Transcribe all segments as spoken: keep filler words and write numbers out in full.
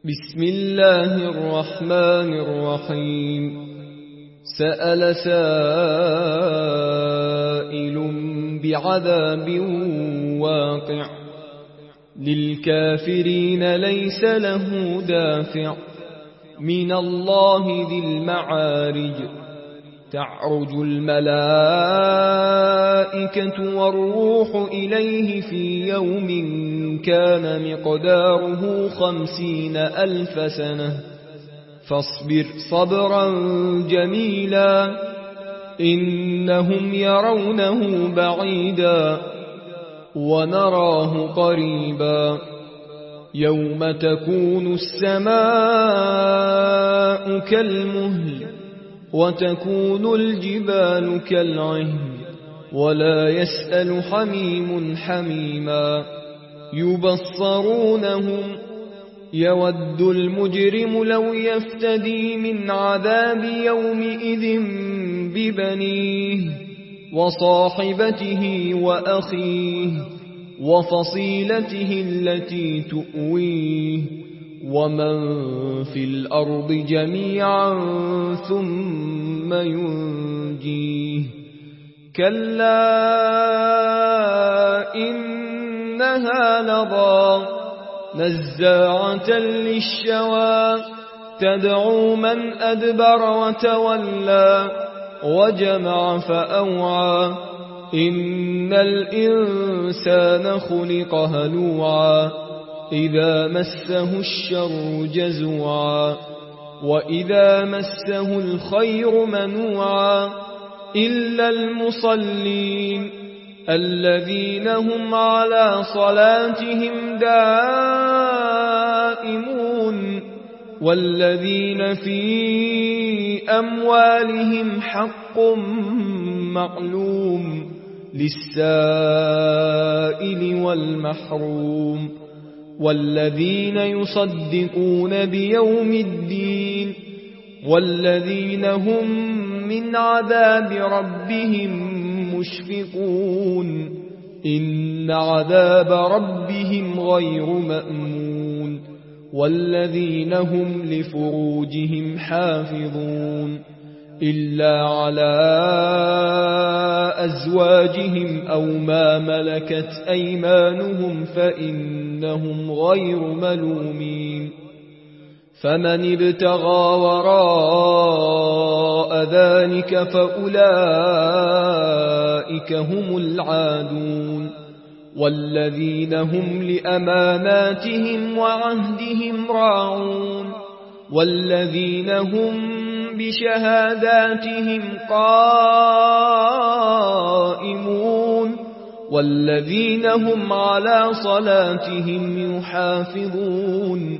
بسم الله الرحمن الرحيم. سأل سائل بعذاب واقع للكافرين ليس له دافع من الله ذي المعارج. تعرج الملائكة والروح إليه في يوم كان مقداره خمسين ألف سنة فاصبر صبرا جميلا إنهم يرونه بعيدا ونراه قريبا. يوم تكون السماء كالمهل وتكون الجبال كالعهن ولا يسأل حميم حميما. يبصرونهم يود المجرم لو يفتدي من عذاب يومئذ ببنيه وصاحبته وأخيه وفصيلته التي تؤويه ومن في الأرض جميعا ثم ينجيه. كلا إنها لظى نزاعة للشوى تدعو من أدبر وتولى وجمع فأوعى. إن الإنسان خلق هلوعا إذا مسه الشر جزوعا وإذا مسه الخير منوعا إلا المصلين الذين هم على صلاتهم دائمون والذين في أموالهم حق معلوم للسائل والمحروم والذين يصدقون بيوم الدين والذين هم من عذاب ربهم مشفقون. إن عذاب ربهم غير مأمون والذين هم لفروجهم حافظون إلا على أزواجهم أو ما ملكت أيمانهم فإنهم غير ملومين. فمن ابتغى وراء ذلك فأولئك هم العادون والذين هم لأماناتهم وعهدهم راعون والذين هم بشهاداتهم قائمون والذين هم على صلاتهم يحافظون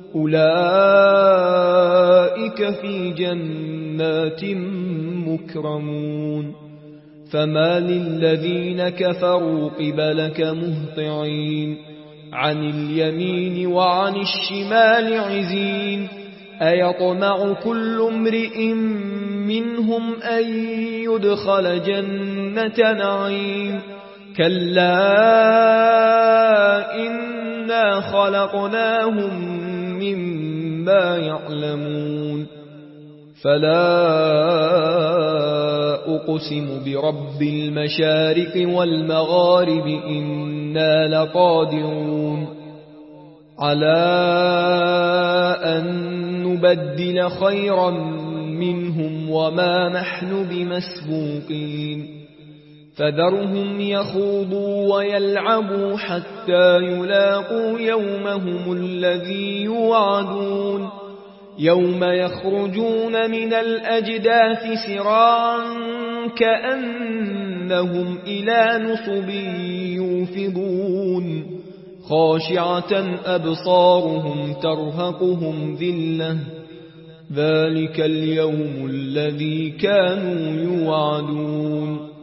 أولئك في جنات مكرمون. فما للذين كفروا قبلك مهطعين عن اليمين وعن الشمال عزين. أيطمع كل امرئ منهم أن يدخل جنة نعيم كلا إنا خلقناهم مما يعلمون. فلا أقسم برب المشارق والمغارب إنا لقادرون على أن نبدل خيرا منهم وما نحن بمسبوقين. فذرهم يخوضوا ويلعبوا حتى يلاقوا يومهم الذي يوعدون يوم يخرجون من الأجداث سراعا كأنهم إلى نصب يوفضون خاشعة أبصارهم ترهقهم ذلة ذلك اليوم الذي كانوا يوعدون.